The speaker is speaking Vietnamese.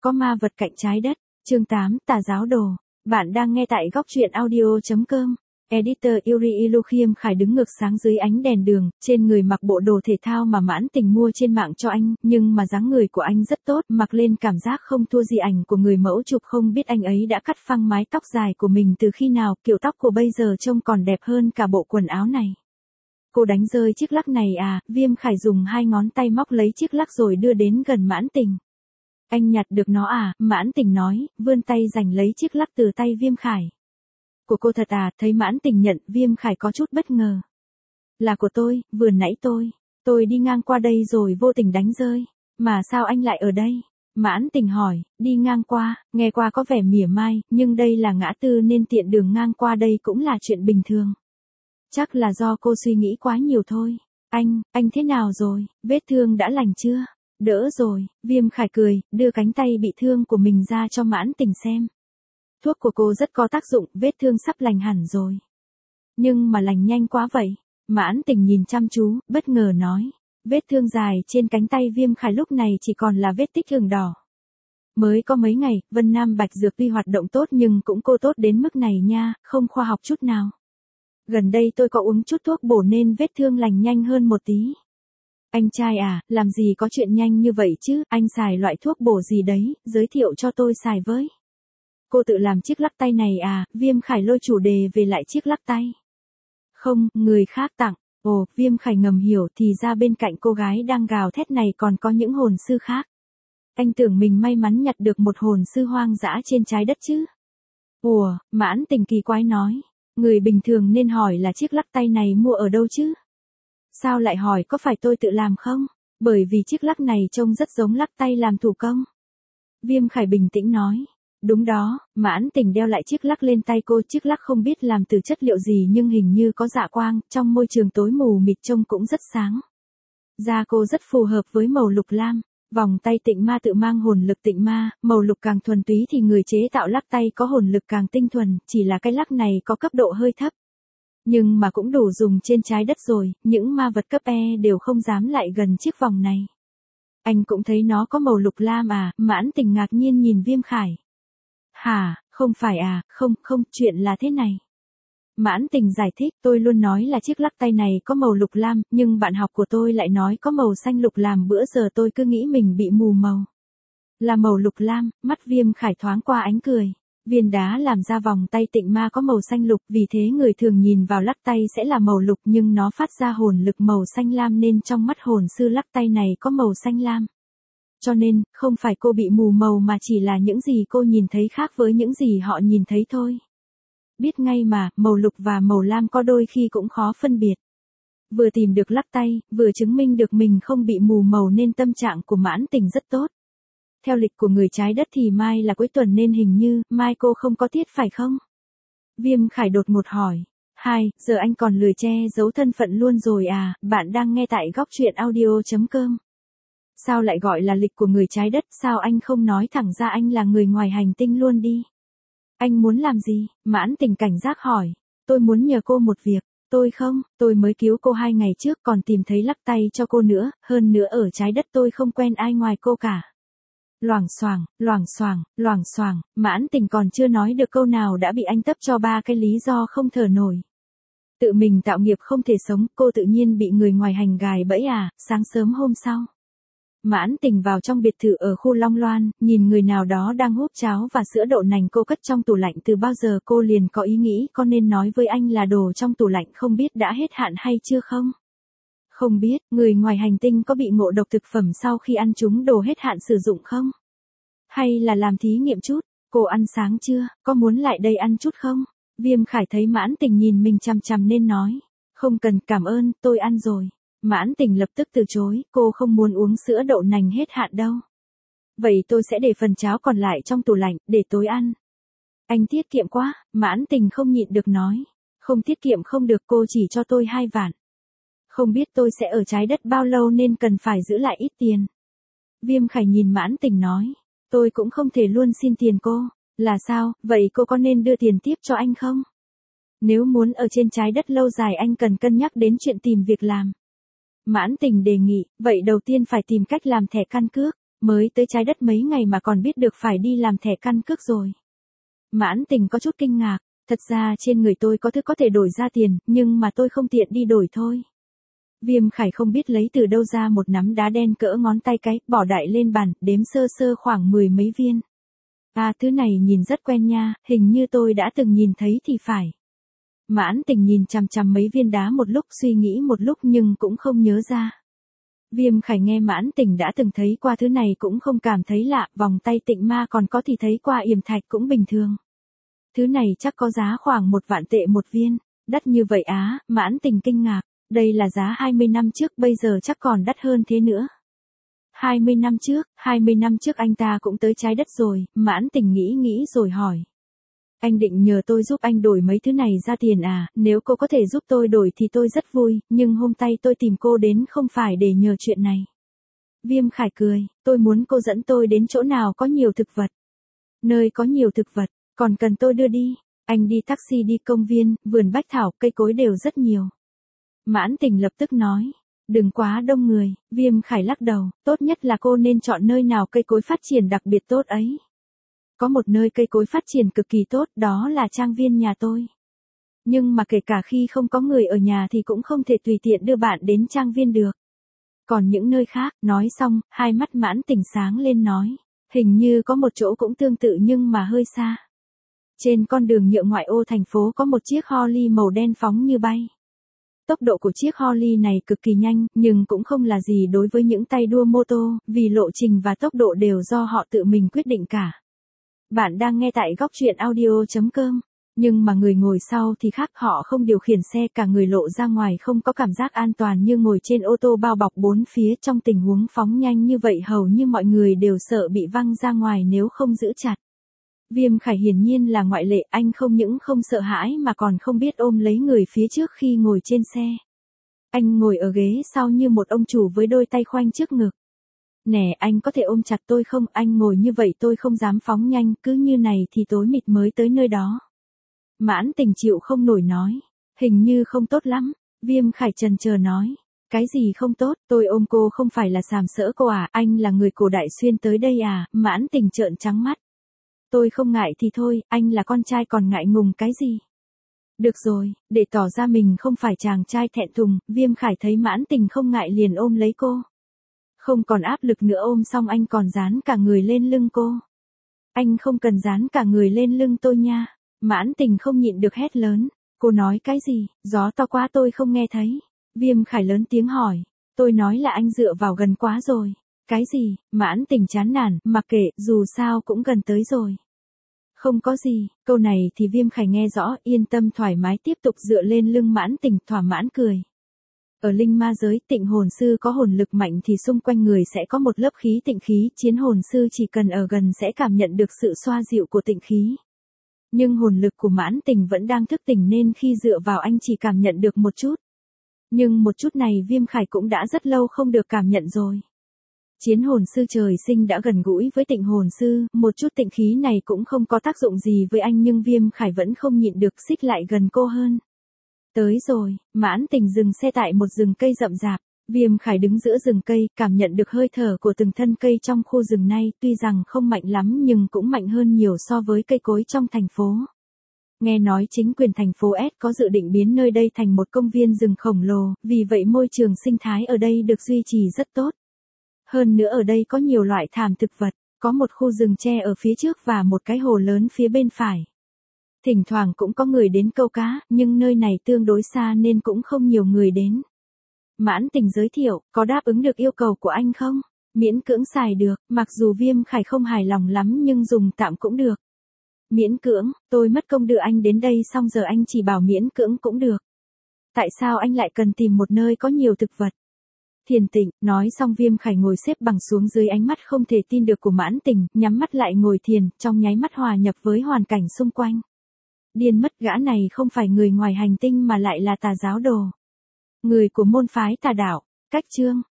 có ma vật cạnh trái đất. Chương 8, Tà giáo đồ. Bạn đang nghe tại góc truyện audio.com. Editor Yuri Ilukhiêm Khải đứng ngược sáng dưới ánh đèn đường, trên người mặc bộ đồ thể thao mà Mãn Tình mua trên mạng cho anh, nhưng mà dáng người của anh rất tốt, mặc lên cảm giác không thua gì ảnh của người mẫu chụp. Không biết anh ấy đã cắt phăng mái tóc dài của mình từ khi nào, kiểu tóc của bây giờ trông còn đẹp hơn cả bộ quần áo này. Cô đánh rơi chiếc lắc này à? Viêm Khải dùng 2 ngón tay móc lấy chiếc lắc rồi đưa đến gần Mãn Tình. Anh nhặt được nó à? Mãn Tình nói, vươn tay giành lấy chiếc lắc từ tay Viêm Khải. Của cô thật à? Thấy Mãn Tình nhận, Viêm Khải có chút bất ngờ. Là của tôi, vừa nãy tôi đi ngang qua đây rồi vô tình đánh rơi. Mà sao anh lại ở đây? Mãn Tình hỏi, đi ngang qua, nghe qua có vẻ mỉa mai, nhưng đây là ngã tư nên tiện đường ngang qua đây cũng là chuyện bình thường. Chắc là do cô suy nghĩ quá nhiều thôi. Anh thế nào rồi? Vết thương đã lành chưa? Đỡ rồi, Viêm Khải cười, đưa cánh tay bị thương của mình ra cho Mãn Tình xem. Thuốc của cô rất có tác dụng, vết thương sắp lành hẳn rồi. Nhưng mà lành nhanh quá vậy. Mãn Tình nhìn chăm chú, bất ngờ nói. Vết thương dài trên cánh tay Viêm Khải lúc này chỉ còn là vết tích ửng đỏ. Mới có mấy ngày, Vân Nam Bạch Dược tuy hoạt động tốt nhưng cũng cô tốt đến mức này nha, không khoa học chút nào. Gần đây tôi có uống chút thuốc bổ nên vết thương lành nhanh hơn một tí. Anh trai à, làm gì có chuyện nhanh như vậy chứ, anh xài loại thuốc bổ gì đấy, giới thiệu cho tôi xài với. Cô tự làm chiếc lắc tay này à? Viêm Khải lôi chủ đề về lại chiếc lắc tay. Không, người khác tặng. Ồ, Viêm Khải ngầm hiểu, thì ra bên cạnh cô gái đang gào thét này còn có những hồn sư khác. Anh tưởng mình may mắn nhặt được một hồn sư hoang dã trên trái đất chứ. Ủa, Mãn Tình kỳ quái nói. Người bình thường nên hỏi là chiếc lắc tay này mua ở đâu chứ? Sao lại hỏi có phải tôi tự làm không? Bởi vì chiếc lắc này trông rất giống lắc tay làm thủ công. Viêm Khải bình tĩnh nói. Đúng đó, Mãn Tình đeo lại chiếc lắc lên tay cô, chiếc lắc không biết làm từ chất liệu gì nhưng hình như có dạ quang, trong môi trường tối mù mịt trông cũng rất sáng. Da cô rất phù hợp với màu lục lam, vòng tay Tịnh Ma tự mang hồn lực Tịnh Ma, màu lục càng thuần túy thì người chế tạo lắc tay có hồn lực càng tinh thuần, chỉ là cái lắc này có cấp độ hơi thấp. Nhưng mà cũng đủ dùng trên trái đất rồi, những ma vật cấp E đều không dám lại gần chiếc vòng này. Anh cũng thấy nó có màu lục lam à? Mãn Tình ngạc nhiên nhìn Viêm Khải. Hả, không phải à, không, chuyện là thế này. Mãn Tình giải thích, tôi luôn nói là chiếc lắc tay này có màu lục lam, nhưng bạn học của tôi lại nói có màu xanh lục làm bữa giờ tôi cứ nghĩ mình bị mù màu. Là màu lục lam, mắt Viêm Khải thoáng qua ánh cười. Viên đá làm ra vòng tay Tịnh Ma có màu xanh lục, vì thế người thường nhìn vào lắc tay sẽ là màu lục nhưng nó phát ra hồn lực màu xanh lam nên trong mắt hồn sư lắc tay này có màu xanh lam. Cho nên, không phải cô bị mù màu mà chỉ là những gì cô nhìn thấy khác với những gì họ nhìn thấy thôi. Biết ngay mà, màu lục và màu lam có đôi khi cũng khó phân biệt. Vừa tìm được lắc tay, vừa chứng minh được mình không bị mù màu nên tâm trạng của Mãn Tình rất tốt. Theo lịch của người trái đất thì mai là cuối tuần nên hình như, mai cô không có tiết phải không? Viêm Khải đột ngột hỏi. Giờ anh còn lười che giấu thân phận luôn rồi à? Bạn đang nghe tại góc truyện audio.com. Sao lại gọi là lịch của người trái đất, sao anh không nói thẳng ra anh là người ngoài hành tinh luôn đi? Anh muốn làm gì? Mãn Tình cảnh giác hỏi. Tôi muốn nhờ cô một việc. Tôi mới cứu cô 2 ngày trước còn tìm thấy lắc tay cho cô nữa, hơn nữa ở trái đất tôi không quen ai ngoài cô cả. Loảng xoảng, Mãn Tình còn chưa nói được câu nào đã bị anh tấp cho 3 cái lý do không thở nổi. Tự mình tạo nghiệp không thể sống, cô tự nhiên bị người ngoài hành gài bẫy à? Sáng sớm hôm sau, Mãn Tình vào trong biệt thự ở khu Long Loan, nhìn người nào đó đang húp cháo và sữa đậu nành cô cất trong tủ lạnh từ bao giờ, cô liền có ý nghĩ có nên nói với anh là đồ trong tủ lạnh không biết đã hết hạn hay chưa không? Không biết, người ngoài hành tinh có bị ngộ độc thực phẩm sau khi ăn chúng đồ hết hạn sử dụng không? Hay là làm thí nghiệm chút? Cô ăn sáng chưa, có muốn lại đây ăn chút không? Viêm Khải thấy Mãn Tình nhìn mình chằm chằm nên nói. Không cần, cảm ơn, tôi ăn rồi. Mãn Tình lập tức từ chối, cô không muốn uống sữa đậu nành hết hạn đâu. Vậy tôi sẽ để phần cháo còn lại trong tủ lạnh, để tối ăn. Anh tiết kiệm quá, Mãn Tình không nhịn được nói. Không tiết kiệm không được, cô chỉ cho tôi 2 vạn. Không biết tôi sẽ ở trái đất bao lâu nên cần phải giữ lại ít tiền. Viêm Khải nhìn Mãn Tình nói. Tôi cũng không thể luôn xin tiền cô. Là sao, vậy cô có nên đưa tiền tiếp cho anh không? Nếu muốn ở trên trái đất lâu dài anh cần cân nhắc đến chuyện tìm việc làm. Mãn Tình đề nghị, vậy đầu tiên phải tìm cách làm thẻ căn cước. mới tới trái đất mấy ngày mà còn biết được phải đi làm thẻ căn cước rồi. Mãn Tình có chút kinh ngạc, thật ra trên người tôi có thứ có thể đổi ra tiền, nhưng mà tôi không tiện đi đổi thôi. Viêm Khải không biết lấy từ đâu ra một nắm đá đen cỡ ngón tay cái, bỏ đại lên bàn, đếm sơ sơ khoảng 10 mấy viên. À, thứ này nhìn rất quen nha, hình như tôi đã từng nhìn thấy thì phải. Mãn Tình nhìn chằm chằm mấy viên đá một lúc, suy nghĩ một lúc nhưng cũng không nhớ ra. Viêm Khải nghe Mãn Tình đã từng thấy qua thứ này cũng không cảm thấy lạ, vòng tay Tịnh Ma còn có thì thấy qua yểm thạch cũng bình thường. Thứ này chắc có giá khoảng 1 vạn tệ một viên, đắt như vậy á, Mãn Tình kinh ngạc, đây là giá 20 năm trước, bây giờ chắc còn đắt hơn thế nữa. 20 năm trước anh ta cũng tới trái đất rồi, Mãn Tình nghĩ rồi hỏi. Anh định nhờ tôi giúp anh đổi mấy thứ này ra tiền à, nếu cô có thể giúp tôi đổi thì tôi rất vui, nhưng hôm nay tôi tìm cô đến không phải để nhờ chuyện này. Viêm Khải cười, tôi muốn cô dẫn tôi đến chỗ nào có nhiều thực vật. Nơi có nhiều thực vật, còn cần tôi đưa đi, anh đi taxi đi công viên, vườn bách thảo, cây cối đều rất nhiều. Mãn Tình lập tức nói, đừng quá đông người, Viêm Khải lắc đầu, tốt nhất là cô nên chọn nơi nào cây cối phát triển đặc biệt tốt ấy. Có một nơi cây cối phát triển cực kỳ tốt, đó là trang viên nhà tôi. Nhưng mà kể cả khi không có người ở nhà thì cũng không thể tùy tiện đưa bạn đến trang viên được. Còn những nơi khác, nói xong, hai mắt Mãn Tình sáng lên nói, hình như có một chỗ cũng tương tự nhưng mà hơi xa. Trên con đường nhựa ngoại ô thành phố có một chiếc Harley màu đen phóng như bay. Tốc độ của chiếc Harley này cực kỳ nhanh, nhưng cũng không là gì đối với những tay đua mô tô, vì lộ trình và tốc độ đều do họ tự mình quyết định cả. Bạn đang nghe tại góc truyện audio.com, nhưng mà người ngồi sau thì khác, họ không điều khiển xe, cả người lộ ra ngoài không có cảm giác an toàn như ngồi trên ô tô bao bọc bốn phía. Trong tình huống phóng nhanh như vậy hầu như mọi người đều sợ bị văng ra ngoài nếu không giữ chặt. Viêm Khải hiển nhiên là ngoại lệ, anh không những không sợ hãi mà còn không biết ôm lấy người phía trước khi ngồi trên xe. Anh ngồi ở ghế sau như một ông chủ với đôi tay khoanh trước ngực. Nè, anh có thể ôm chặt tôi không, anh ngồi như vậy tôi không dám phóng nhanh, cứ như này thì tối mịt mới tới nơi đó. Mãn Tình chịu không nổi nói, hình như không tốt lắm. Viêm Khải chần chờ nói, cái gì không tốt, tôi ôm cô không phải là sàm sỡ cô à, anh là người cổ đại xuyên tới đây à, Mãn Tình trợn trắng mắt. Tôi không ngại thì thôi, anh là con trai còn ngại ngùng cái gì. Được rồi, để tỏ ra mình không phải chàng trai thẹn thùng, Viêm Khải thấy Mãn Tình không ngại liền ôm lấy cô. Không còn áp lực nữa, ôm xong anh còn dán cả người lên lưng cô. Anh không cần dán cả người lên lưng tôi nha. Mãn Tình không nhịn được hét lớn. Cô nói cái gì, gió to quá tôi không nghe thấy. Viêm Khải lớn tiếng hỏi. Tôi nói là anh dựa vào gần quá rồi. Cái gì, Mãn Tình chán nản, mặc kệ, dù sao cũng gần tới rồi. Không có gì, câu này thì Viêm Khải nghe rõ, yên tâm thoải mái tiếp tục dựa lên lưng Mãn Tình, thỏa mãn cười. Ở linh ma giới, tịnh hồn sư có hồn lực mạnh thì xung quanh người sẽ có một lớp khí tịnh khí, chiến hồn sư chỉ cần ở gần sẽ cảm nhận được sự xoa dịu của tịnh khí. Nhưng hồn lực của Mãn Tình vẫn đang thức tỉnh nên khi dựa vào anh chỉ cảm nhận được một chút. Nhưng một chút này Viêm Khải cũng đã rất lâu không được cảm nhận rồi. Chiến hồn sư trời sinh đã gần gũi với tịnh hồn sư, một chút tịnh khí này cũng không có tác dụng gì với anh nhưng Viêm Khải vẫn không nhịn được xích lại gần cô hơn. Tới rồi, Mãn Tình dừng xe tại một rừng cây rậm rạp. Viêm Khải đứng giữa rừng cây, cảm nhận được hơi thở của từng thân cây trong khu rừng này, tuy rằng không mạnh lắm nhưng cũng mạnh hơn nhiều so với cây cối trong thành phố. Nghe nói chính quyền thành phố S có dự định biến nơi đây thành một công viên rừng khổng lồ, vì vậy môi trường sinh thái ở đây được duy trì rất tốt. Hơn nữa ở đây có nhiều loại thảm thực vật, có một khu rừng tre ở phía trước và một cái hồ lớn phía bên phải. Thỉnh thoảng cũng có người đến câu cá, nhưng nơi này tương đối xa nên cũng không nhiều người đến. Mãn Tình giới thiệu, có đáp ứng được yêu cầu của anh không? Miễn cưỡng xài được, mặc dù Viêm Khải không hài lòng lắm nhưng dùng tạm cũng được. Miễn cưỡng, tôi mất công đưa anh đến đây xong giờ anh chỉ bảo miễn cưỡng cũng được. Tại sao anh lại cần tìm một nơi có nhiều thực vật? Thiền tịnh, nói xong Viêm Khải ngồi xếp bằng xuống dưới ánh mắt không thể tin được của Mãn Tình, nhắm mắt lại ngồi thiền, trong nháy mắt hòa nhập với hoàn cảnh xung quanh. Điên mất, gã này không phải người ngoài hành tinh mà lại là tà giáo đồ. Người của môn phái tà đạo. Cách chương